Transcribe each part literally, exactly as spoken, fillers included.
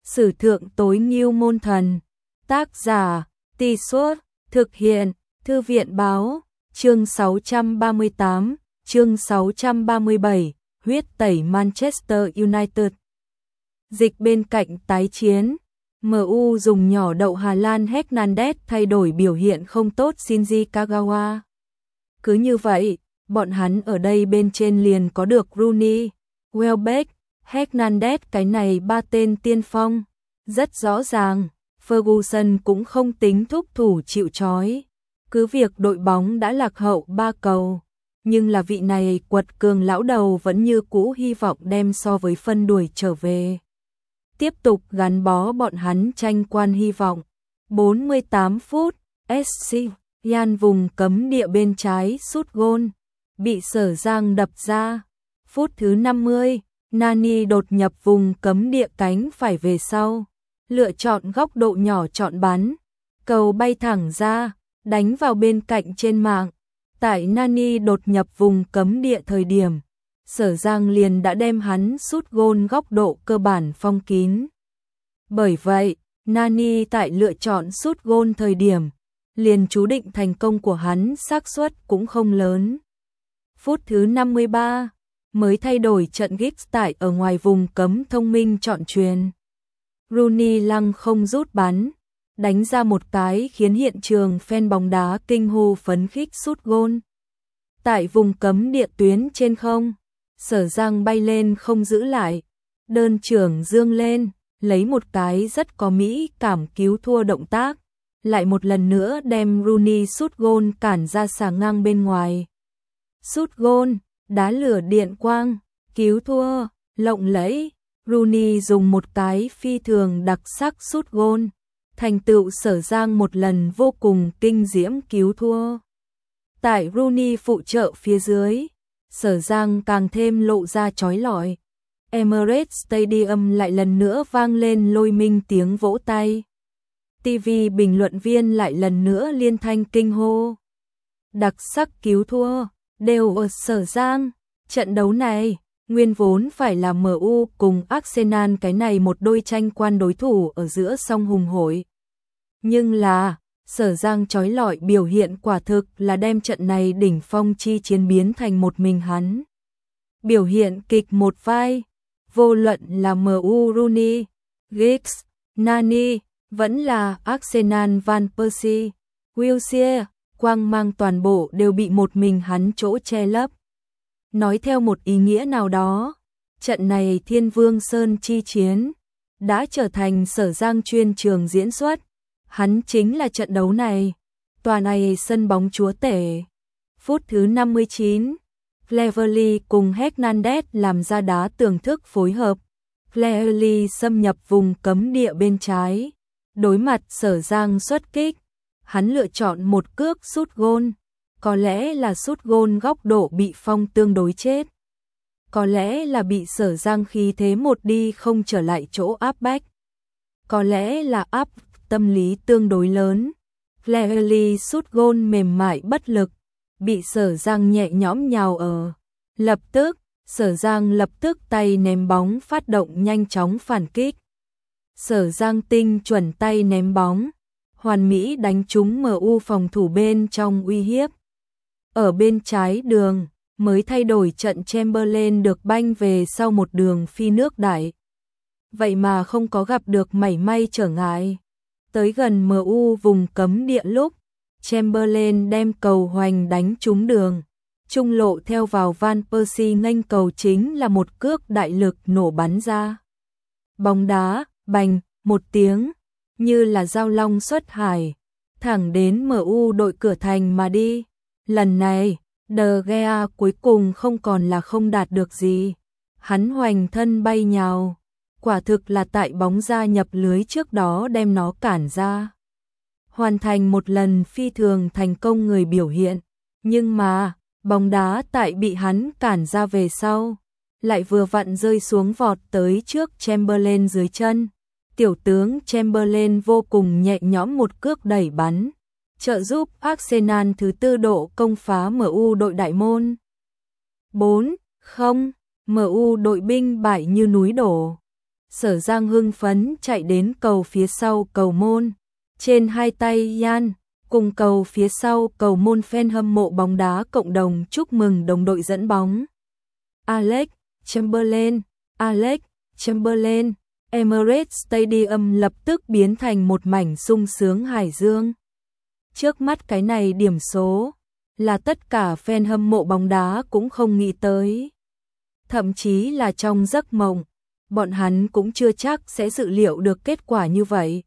Sử thượng tối ngưu môn thần. Tác giả, Tì Suốt, thực hiện, Thư viện báo, chương sáu trăm ba mươi tám, chương sáu trăm ba mươi bảy, huyết tẩy Manchester United. Dịch bên cạnh tái chiến, em u dùng nhỏ đậu Hà Lan Hernandez thay đổi biểu hiện không tốt Shinji Kagawa. Cứ như vậy, bọn hắn ở đây bên trên liền có được Rooney, Welbeck, Hernandez, cái này ba tên tiên phong. Rất rõ ràng, Ferguson cũng không tính thúc thủ chịu trói. Cứ việc đội bóng đã lạc hậu ba cầu, nhưng là vị này quật cường lão đầu vẫn như cũ hy vọng đem so với phân đuổi trở về. Tiếp tục gắn bó bọn hắn tranh quan hy vọng. bốn mươi tám phút, ét xê Yan vùng cấm địa bên trái sút gôn, bị Sở Giang đập ra. Phút thứ năm mươi, Nani đột nhập vùng cấm địa cánh phải về sau, lựa chọn góc độ nhỏ chọn bắn, cầu bay thẳng ra, đánh vào bên cạnh trên mạng. Tại Nani đột nhập vùng cấm địa thời điểm, Sở Giang liền đã đem hắn sút gôn góc độ cơ bản phong kín. Bởi vậy, Nani tại lựa chọn sút gôn thời điểm, liền chú định thành công của hắn xác suất cũng không lớn. Phút thứ năm mươi ba, mới thay đổi trận Giggs tại ở ngoài vùng cấm thông minh chọn chuyền. Rooney lăng không rút bắn, đánh ra một cái khiến hiện trường fan bóng đá kinh hô phấn khích sút gôn. Tại vùng cấm địa tuyến trên không, Sở Giang bay lên không giữ lại, đơn trưởng dương lên, lấy một cái rất có mỹ cảm cứu thua động tác, lại một lần nữa đem Rooney sút gôn cản ra xà ngang bên ngoài. Sút gôn, đá lửa điện quang, cứu thua, lộng lẫy. Rooney dùng một cái phi thường đặc sắc sút gôn, thành tựu Sở Giang một lần vô cùng kinh diễm cứu thua. Tại Rooney phụ trợ phía dưới, Sở Giang càng thêm lộ ra chói lọi. Emirates Stadium lại lần nữa vang lên lôi minh tiếng vỗ tay. ti vi bình luận viên lại lần nữa liên thanh kinh hô. Đặc sắc cứu thua, đều ở Sở Giang. Trận đấu này, nguyên vốn phải là em u cùng Arsenal cái này một đôi tranh quan đối thủ ở giữa song hùng hội. Nhưng là, Sở Giang chói lọi biểu hiện quả thực là đem trận này đỉnh phong chi chiến biến thành một mình hắn. Biểu hiện kịch một vai, vô luận là em u Rooney, Giggs, Nani, vẫn là Arsenal Van Persie, Wilshere, quang mang toàn bộ đều bị một mình hắn chỗ che lấp. Nói theo một ý nghĩa nào đó, trận này Thiên Vương Sơn chi chiến đã trở thành Sở Giang chuyên trường diễn xuất. Hắn chính là trận đấu này, tòa này sân bóng chúa tể. Phút thứ năm mươi chín, Cleverley cùng Hernandez làm ra đá tưởng thức phối hợp. Cleverley xâm nhập vùng cấm địa bên trái, đối mặt Sở Giang xuất kích, hắn lựa chọn một cước sút gôn. Có lẽ là sút gôn góc độ bị phong tương đối chết. Có lẽ là bị Sở Giang khí thế một đi không trở lại chỗ áp bách. Có lẽ là áp tâm lý tương đối lớn. Cleverley sút gôn mềm mại bất lực, bị Sở Giang nhẹ nhõm nhào ở. Lập tức, Sở Giang lập tức tay ném bóng phát động nhanh chóng phản kích. Sở Giang tinh chuẩn tay ném bóng, hoàn mỹ đánh trúng em u phòng thủ bên trong uy hiếp. Ở bên trái đường, mới thay đổi trận Chamberlain được banh về sau một đường phi nước đại. Vậy mà không có gặp được mảy may trở ngại. Tới gần em u vùng cấm địa lúc, Chamberlain đem cầu hoành đánh trúng đường. Trung lộ theo vào Van Persie nghênh cầu chính là một cước đại lực nổ bắn ra. Bóng đá, bành, một tiếng, như là dao long xuất hải, thẳng đến em u đội cửa thành mà đi. Lần này, De Gea cuối cùng không còn là không đạt được gì. Hắn hoành thân bay nhào, quả thực là tại bóng ra nhập lưới trước đó đem nó cản ra. Hoàn thành một lần phi thường thành công người biểu hiện, nhưng mà, bóng đá tại bị hắn cản ra về sau, lại vừa vặn rơi xuống vọt tới trước Chamberlain dưới chân. Tiểu tướng Chamberlain vô cùng nhẹ nhõm một cước đẩy bắn, trợ giúp Arsenal thứ tư độ công phá em u đội đại môn. bốn không, em u đội binh bại như núi đổ. Sở Giang hưng phấn chạy đến cầu phía sau cầu môn. Trên hai tay Yan, cùng cầu phía sau cầu môn fan hâm mộ bóng đá cộng đồng chúc mừng đồng đội dẫn bóng. Alex Chamberlain, Alex Chamberlain, Emirates Stadium lập tức biến thành một mảnh sung sướng hải dương. Trước mắt cái này điểm số là tất cả fan hâm mộ bóng đá cũng không nghĩ tới. Thậm chí là trong giấc mộng, bọn hắn cũng chưa chắc sẽ dự liệu được kết quả như vậy.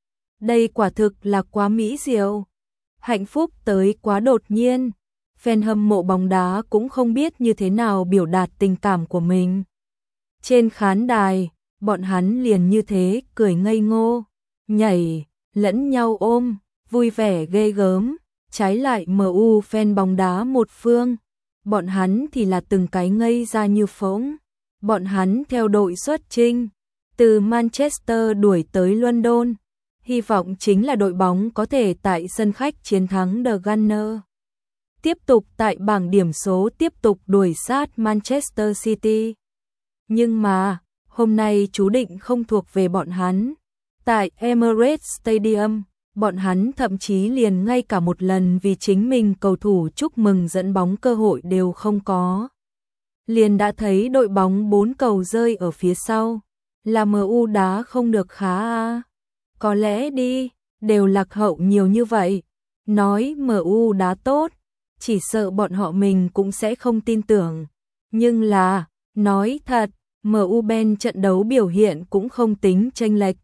Đây quả thực là quá mỹ diệu. Hạnh phúc tới quá đột nhiên. Fan hâm mộ bóng đá cũng không biết như thế nào biểu đạt tình cảm của mình. Trên khán đài, bọn hắn liền như thế cười ngây ngô, nhảy, lẫn nhau ôm, vui vẻ ghê gớm. Trái lại em u fan bóng đá một phương, bọn hắn thì là từng cái ngây ra như phỗng. Bọn hắn theo đội xuất chinh, từ Manchester đuổi tới London, hy vọng chính là đội bóng có thể tại sân khách chiến thắng The Gunners. Tiếp tục tại bảng điểm số tiếp tục đuổi sát Manchester City. Nhưng mà, hôm nay chú định không thuộc về bọn hắn. Tại Emirates Stadium, bọn hắn thậm chí liền ngay cả một lần vì chính mình cầu thủ chúc mừng dẫn bóng cơ hội đều không có. Liền đã thấy đội bóng bốn cầu rơi ở phía sau, là em u đá không được khá à. Có lẽ đi, đều lạc hậu nhiều như vậy. Nói em u đá tốt, chỉ sợ bọn họ mình cũng sẽ không tin tưởng. Nhưng là, nói thật, em u bên trận đấu biểu hiện cũng không tính chênh lệch.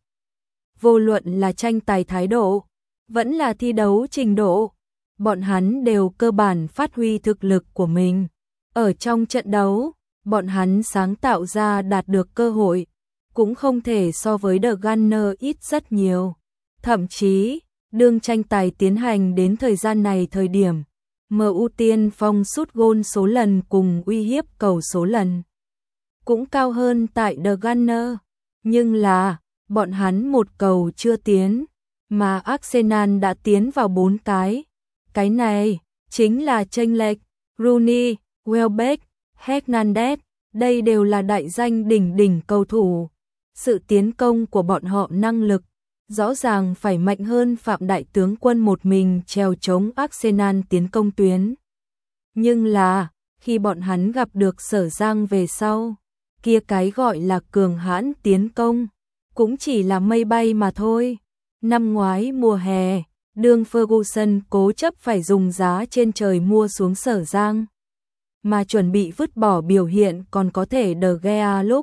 Vô luận là tranh tài thái độ, vẫn là thi đấu trình độ, bọn hắn đều cơ bản phát huy thực lực của mình. Ở trong trận đấu, bọn hắn sáng tạo ra đạt được cơ hội, cũng không thể so với The Gunners ít rất nhiều. Thậm chí, đương tranh tài tiến hành đến thời gian này thời điểm, em u tiên phong sút gôn số lần cùng uy hiếp cầu số lần cũng cao hơn tại The Gunners. Nhưng là, bọn hắn một cầu chưa tiến, mà Arsenal đã tiến vào bốn cái. Cái này, chính là chênh lệch. Rooney, Welbeck, Hernandez, đây đều là đại danh đỉnh đỉnh cầu thủ. Sự tiến công của bọn họ năng lực, rõ ràng phải mạnh hơn Phạm Đại Tướng Quân một mình trèo chống Arsenal tiến công tuyến. Nhưng là, khi bọn hắn gặp được Sở Giang về sau, kia cái gọi là cường hãn tiến công, cũng chỉ là mây bay mà thôi. Năm ngoái mùa hè, đương Ferguson cố chấp phải dùng giá trên trời mua xuống Sở Giang, mà chuẩn bị vứt bỏ biểu hiện còn có thể De Gea lúc.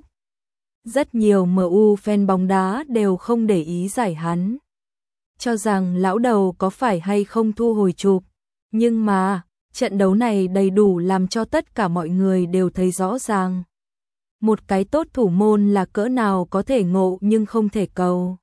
Rất nhiều em u fan bóng đá đều không để ý giải hắn, cho rằng lão đầu có phải hay không thu hồi chụp. Nhưng mà, trận đấu này đầy đủ làm cho tất cả mọi người đều thấy rõ ràng. Một cái tốt thủ môn là cỡ nào có thể ngộ nhưng không thể cầu.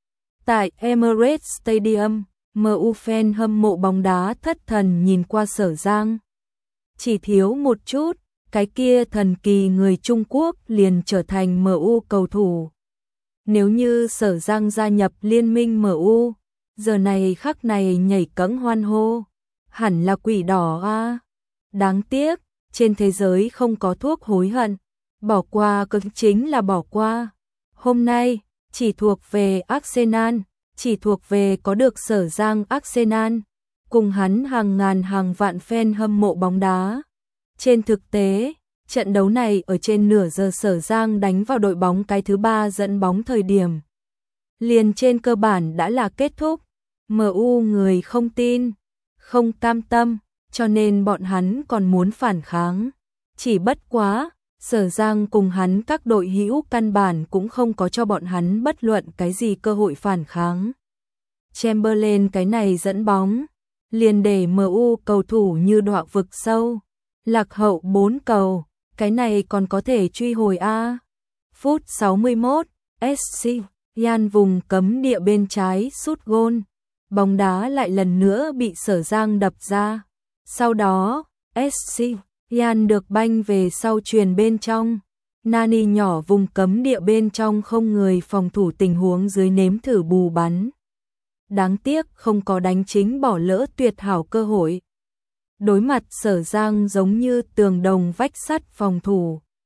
Tại Emirates Stadium, em u fan hâm mộ bóng đá thất thần nhìn qua Sở Giang. Chỉ thiếu một chút, cái kia thần kỳ người Trung Quốc liền trở thành em u cầu thủ. Nếu như Sở Giang gia nhập liên minh em u, giờ này khắc này nhảy cẫng hoan hô, hẳn là quỷ đỏ a. À. Đáng tiếc, trên thế giới không có thuốc hối hận, bỏ qua cực chính là bỏ qua. Hôm nay, chỉ thuộc về Arsenal, chỉ thuộc về có được Sở Giang Arsenal, cùng hắn hàng ngàn hàng vạn fan hâm mộ bóng đá. Trên thực tế, trận đấu này ở trên nửa giờ Sở Giang đánh vào đội bóng cái thứ ba dẫn bóng thời điểm, liền trên cơ bản đã là kết thúc. em u người không tin, không cam tâm, cho nên bọn hắn còn muốn phản kháng. Chỉ bất quá, Sở Giang cùng hắn các đội hữu căn bản cũng không có cho bọn hắn bất luận cái gì cơ hội phản kháng. Chamberlain cái này dẫn bóng, liền để em u cầu thủ như đọa vực sâu, lạc hậu bốn cầu, cái này còn có thể truy hồi a. À. Phút sáu mươi mốt, ét xê Yan vùng cấm địa bên trái sút gôn, bóng đá lại lần nữa bị Sở Giang đập ra. Sau đó, ét xê Yan được banh về sau chuyền bên trong. Nani nhỏ vùng cấm địa bên trong không người phòng thủ tình huống dưới nếm thử bù bắn. Đáng tiếc không có đánh chính, bỏ lỡ tuyệt hảo cơ hội. Đối mặt Sở Giang giống như tường đồng vách sắt phòng thủ.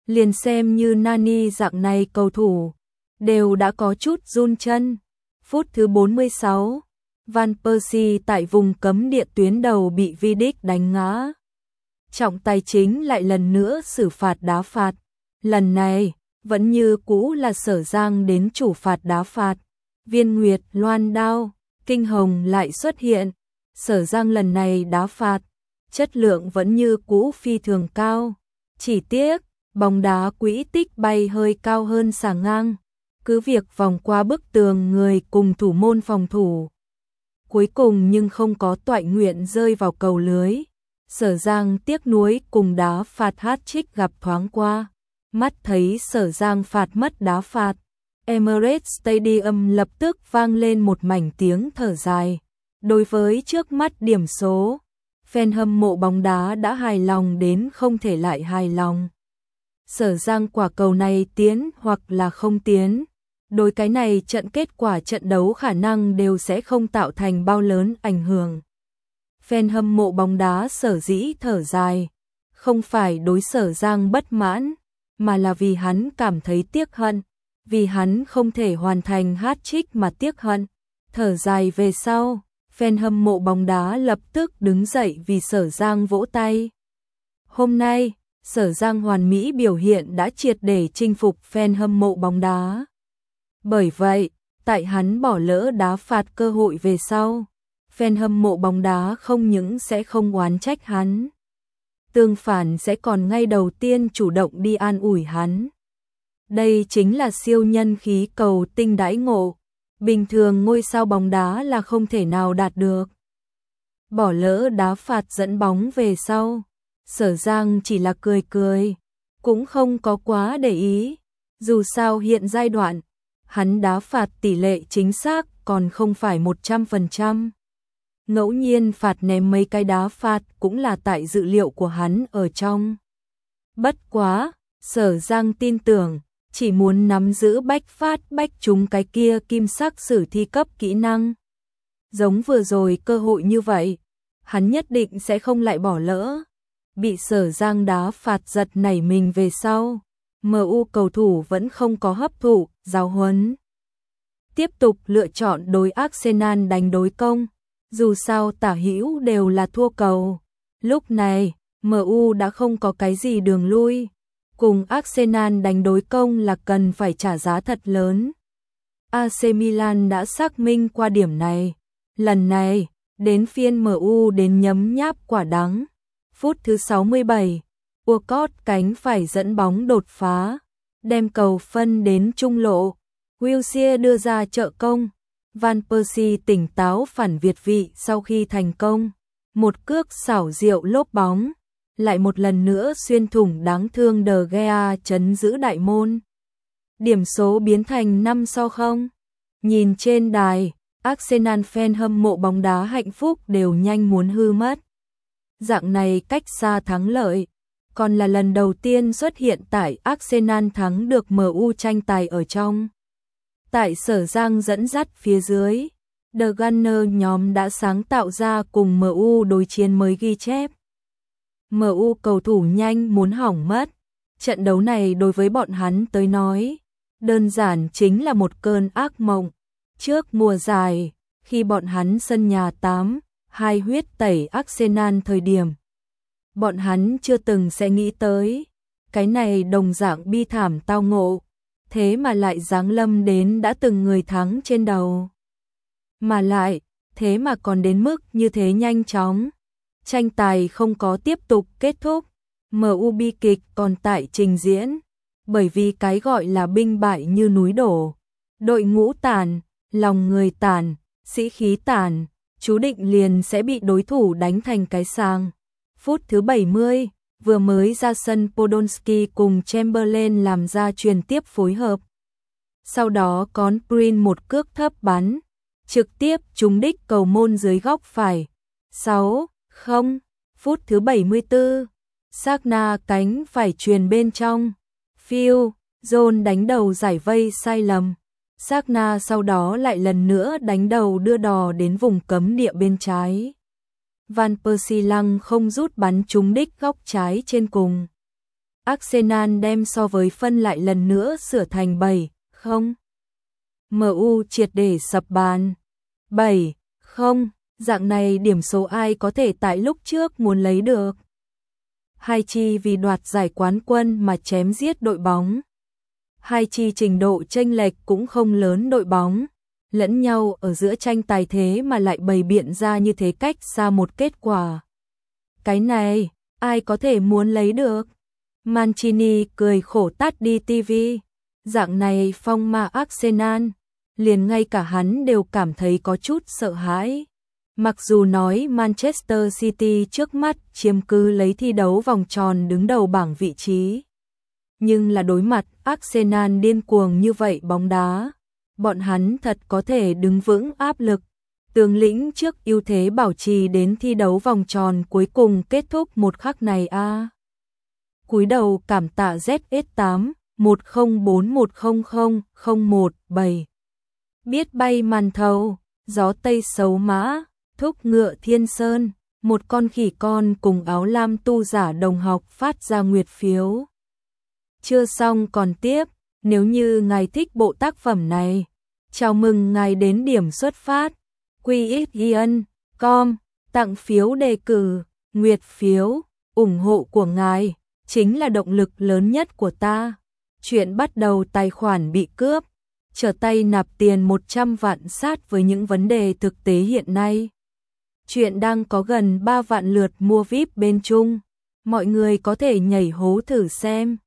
Liền xem như Nani dạng này cầu thủ, đều đã có chút run chân. Phút thứ bốn mươi sáu, Van Persie tại vùng cấm địa tuyến đầu bị Vidic đánh ngã. Trọng tài chính lại lần nữa xử phạt đá phạt. Lần này, vẫn như cũ là Sở Giang đến chủ phạt đá phạt. Viên Nguyệt loan đao, kinh hồng lại xuất hiện. Sở Giang lần này đá phạt, chất lượng vẫn như cũ phi thường cao. Chỉ tiếc, bóng đá quỹ tích bay hơi cao hơn xà ngang. Cứ việc vòng qua bức tường người cùng thủ môn phòng thủ. Cuối cùng nhưng không có toại nguyện rơi vào cầu lưới. Sở Giang tiếc nuối cùng đá phạt hat-trick gặp thoáng qua. Mắt thấy Sở Giang phạt mất đá phạt. Emirates Stadium lập tức vang lên một mảnh tiếng thở dài. Đối với trước mắt điểm số, fan hâm mộ bóng đá đã hài lòng đến không thể lại hài lòng. Sở Giang quả cầu này tiến hoặc là không tiến. Đối cái này trận kết quả trận đấu khả năng đều sẽ không tạo thành bao lớn ảnh hưởng. Fan hâm mộ bóng đá sở dĩ thở dài, không phải đối Sở Giang bất mãn, mà là vì hắn cảm thấy tiếc hận, vì hắn không thể hoàn thành hat-trick mà tiếc hận. Thở dài về sau, fan hâm mộ bóng đá lập tức đứng dậy vì Sở Giang vỗ tay. Hôm nay, Sở Giang hoàn mỹ biểu hiện đã triệt để chinh phục fan hâm mộ bóng đá. Bởi vậy, tại hắn bỏ lỡ đá phạt cơ hội về sau, fan hâm mộ bóng đá không những sẽ không oán trách hắn, tương phản sẽ còn ngay đầu tiên chủ động đi an ủi hắn. Đây chính là siêu nhân khí cầu tinh đãi ngộ, bình thường ngôi sao bóng đá là không thể nào đạt được. Bỏ lỡ đá phạt dẫn bóng về sau, Sở Giang chỉ là cười cười, cũng không có quá để ý, dù sao hiện giai đoạn, hắn đá phạt tỷ lệ chính xác còn không phải một trăm phần trăm. Ngẫu nhiên phạt ném mấy cái đá phạt cũng là tại dự liệu của hắn ở trong. Bất quá, Sở Giang tin tưởng, chỉ muốn nắm giữ bách phát bách trúng cái kia kim sắc sử thi cấp kỹ năng. Giống vừa rồi cơ hội như vậy, hắn nhất định sẽ không lại bỏ lỡ. Bị Sở Giang đá phạt giật nảy mình về sau, em u cầu thủ vẫn không có hấp thụ, giáo huấn. Tiếp tục lựa chọn đối Arsenal đánh đối công, dù sao tả hữu đều là thua cầu. Lúc này, em u đã không có cái gì đường lui, cùng Arsenal đánh đối công là cần phải trả giá thật lớn. a xê Milan đã xác minh qua điểm này, lần này, đến phiên em u đến nhấm nháp quả đắng. Phút thứ sáu mươi bảy, Walcott cánh phải dẫn bóng đột phá, đem cầu phân đến trung lộ. Wilshere đưa ra trợ công. Van Persie tỉnh táo phản việt vị sau khi thành công. Một cước xảo diệu lốp bóng, lại một lần nữa xuyên thủng đáng thương De Gea chấn giữ đại môn. Điểm số biến thành năm so không. Nhìn trên đài, Arsenal fan hâm mộ bóng đá hạnh phúc đều nhanh muốn hư mất. Dạng này cách xa thắng lợi, còn là lần đầu tiên xuất hiện tại Arsenal thắng được em u tranh tài ở trong. Tại Sở Giang dẫn dắt phía dưới, The Gunner nhóm đã sáng tạo ra cùng em u đối chiến mới ghi chép. em u cầu thủ nhanh muốn hỏng mất. Trận đấu này đối với bọn hắn tới nói, đơn giản chính là một cơn ác mộng. Trước mùa giải, khi bọn hắn sân nhà tám hai huyết tẩy Arsenal thời điểm, bọn hắn chưa từng sẽ nghĩ tới, cái này đồng dạng bi thảm tao ngộ, thế mà lại giáng lâm đến đã từng người thắng trên đầu. Mà lại, thế mà còn đến mức như thế nhanh chóng. Tranh tài không có tiếp tục kết thúc, em u bi kịch còn tại trình diễn, bởi vì cái gọi là binh bại như núi đổ, đội ngũ tàn, lòng người tàn, sĩ khí tàn, chú định liền sẽ bị đối thủ đánh thành cái sàng. Phút thứ bảy mươi, vừa mới ra sân Podolski cùng Chamberlain làm ra truyền tiếp phối hợp. Sau đó có Prin một cước thấp bắn, trực tiếp trúng đích cầu môn dưới góc phải. sáu không, phút thứ bảy mươi tư, Sagna cánh phải truyền bên trong. Phil Jones đánh đầu giải vây sai lầm. Sagna sau đó lại lần nữa đánh đầu đưa đò đến vùng cấm địa bên trái. Van Persie lăng không rút bắn trúng đích góc trái trên cùng. Arsenal đem so với phân lại lần nữa sửa thành bảy không. em u triệt để sập bàn. bảy không, dạng này điểm số ai có thể tại lúc trước muốn lấy được. Hai chi vì đoạt giải quán quân mà chém giết đội bóng. Hai chi trình độ chênh lệch cũng không lớn đội bóng, lẫn nhau ở giữa tranh tài thế mà lại bày biện ra như thế cách xa một kết quả. Cái này, ai có thể muốn lấy được? Mancini cười khổ tắt đi tivi. Dạng này phong ma Arsenal, liền ngay cả hắn đều cảm thấy có chút sợ hãi. Mặc dù nói Manchester City trước mắt chiếm cứ lấy thi đấu vòng tròn đứng đầu bảng vị trí, nhưng là đối mặt Arsenal điên cuồng như vậy bóng đá, bọn hắn thật có thể đứng vững áp lực, tướng lĩnh trước ưu thế bảo trì đến thi đấu vòng tròn cuối cùng kết thúc một khắc này a. À. Cúi đầu cảm tạ Z S tám một không bốn một không không không một bảy. Biết bay màn thầu, gió tây xấu mã, thúc ngựa thiên sơn, một con khỉ con cùng áo lam tu giả đồng học phát ra nguyệt phiếu. Chưa xong còn tiếp, nếu như ngài thích bộ tác phẩm này, chào mừng ngài đến điểm xuất phát, quy ích yên com, tặng phiếu đề cử, nguyệt phiếu, ủng hộ của ngài, chính là động lực lớn nhất của ta. Chuyện bắt đầu tài khoản bị cướp, trở tay nạp tiền một trăm vạn sát với những vấn đề thực tế hiện nay. Chuyện đang có gần ba vạn lượt mua vi ai pi bên Trung, mọi người có thể nhảy hố thử xem.